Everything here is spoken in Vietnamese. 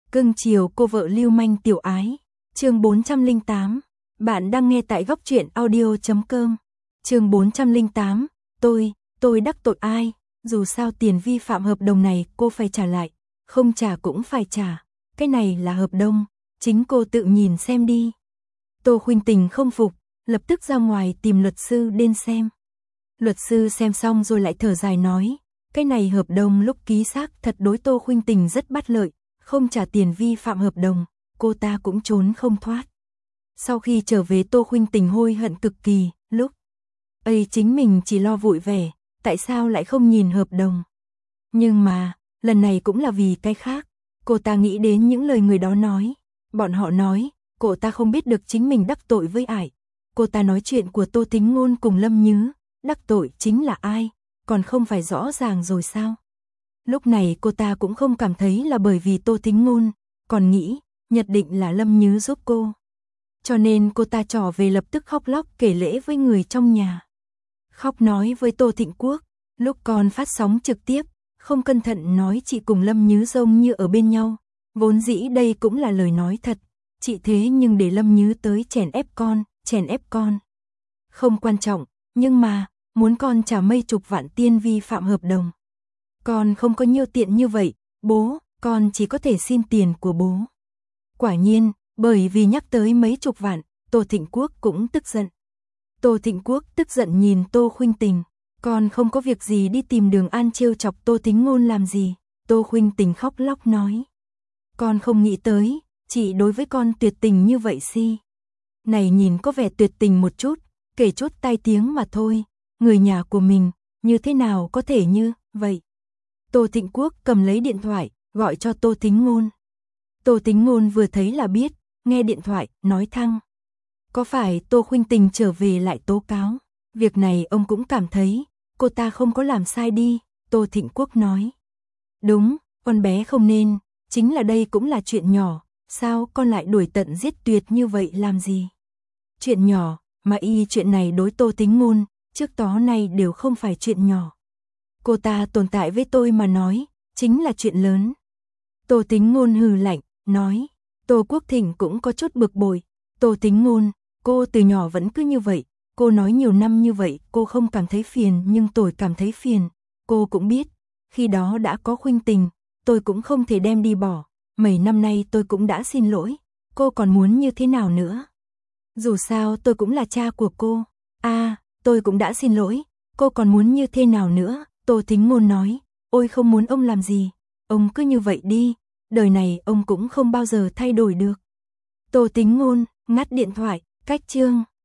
Cưng chiều cô vợ lưu manh tiểu ái. Chương 408. Bạn đang nghe tại góc truyện audio.com. Chương 408. Tôi đắc tội ai? Dù sao tiền vi phạm hợp đồng này cô phải trả lại, không trả cũng phải trả. Cái này là hợp đồng, chính cô tự nhìn xem đi. Tô Khuynh Tình không phục, lập tức ra ngoài tìm luật sư đến xem. Luật sư xem xong rồi lại thở dài nói, cái này hợp đồng lúc ký xác thật đối Tô Khuynh Tình rất bất lợi, không trả tiền vi phạm hợp đồng, cô ta cũng trốn không thoát. Sau khi trở về Tô Khuynh Tình hối hận cực kỳ, lúc ấy chính mình chỉ lo vui vẻ, tại sao lại không nhìn hợp đồng. Nhưng mà, lần này cũng là vì cái khác, cô ta nghĩ đến những lời người đó nói. Bọn họ nói, cô ta không biết được chính mình đắc tội với ai. Cô ta nói chuyện của Tô Tính Ngôn cùng Lâm Nhứ, đắc tội chính là ai, còn không phải rõ ràng rồi sao? Lúc này cô ta cũng không cảm thấy là bởi vì Tô Tính Ngôn, còn nghĩ, nhất định là Lâm Nhứ giúp cô. Cho nên cô ta trỏ về lập tức khóc lóc kể lễ với người trong nhà. Khóc nói với Tô Thịnh Quốc, lúc còn phát sóng trực tiếp, không cẩn thận nói chị cùng Lâm Nhứ giống như ở bên nhau. Vốn dĩ đây cũng là lời nói thật, chị thế nhưng để Lâm Nhứ tới chèn ép con. Không quan trọng, nhưng mà, muốn con trả mấy chục vạn tiền vi phạm hợp đồng. Con không có nhiều tiền như vậy, bố, con chỉ có thể xin tiền của bố. Quả nhiên, bởi vì nhắc tới mấy chục vạn, Tô Thịnh Quốc cũng tức giận. Tô Thịnh Quốc tức giận nhìn Tô Khuynh Tình, con không có việc gì đi tìm Đường An trêu chọc Tô Tính Ngôn làm gì. Tô Khuynh Tình khóc lóc nói, con không nghĩ tới, chị đối với con tuyệt tình như vậy si. Này nhìn có vẻ tuyệt tình một chút, kể chút tai tiếng mà thôi, người nhà của mình, như thế nào có thể như vậy. Tô Thịnh Quốc cầm lấy điện thoại, gọi cho Tô Tính Ngôn. Tô Tính Ngôn vừa thấy là biết, nghe điện thoại, nói thăng. Có phải Tô Khuynh Tình trở về lại tố cáo? Việc này ông cũng cảm thấy, cô ta không có làm sai đi, Tô Thịnh Quốc nói. Đúng, con bé không nên, chính là đây cũng là chuyện nhỏ, sao con lại đuổi tận giết tuyệt như vậy làm gì? Chuyện nhỏ, mà chuyện này đối Tô Tính Ngôn, trước đó nay đều không phải chuyện nhỏ. Cô ta tồn tại với tôi mà nói, chính là chuyện lớn. Tô Tính Ngôn hừ lạnh, nói. Tô Quốc Thịnh cũng có chút bực bội. Tô Tính Ngôn, cô từ nhỏ vẫn cứ như vậy, cô nói nhiều năm như vậy, cô không cảm thấy phiền nhưng tôi cảm thấy phiền. Cô cũng biết, khi đó đã có Khuynh Tình, tôi cũng không thể đem đi bỏ. Mấy năm nay tôi cũng đã xin lỗi, cô còn muốn như thế nào nữa? Dù sao tôi cũng là cha của cô. Tôi cũng đã xin lỗi, cô còn muốn như thế nào nữa? Tô Tính Ngôn nói, ôi không muốn ông làm gì, ông cứ như vậy đi, đời này ông cũng không bao giờ thay đổi được. Tô Tính Ngôn ngắt điện thoại, cách chương.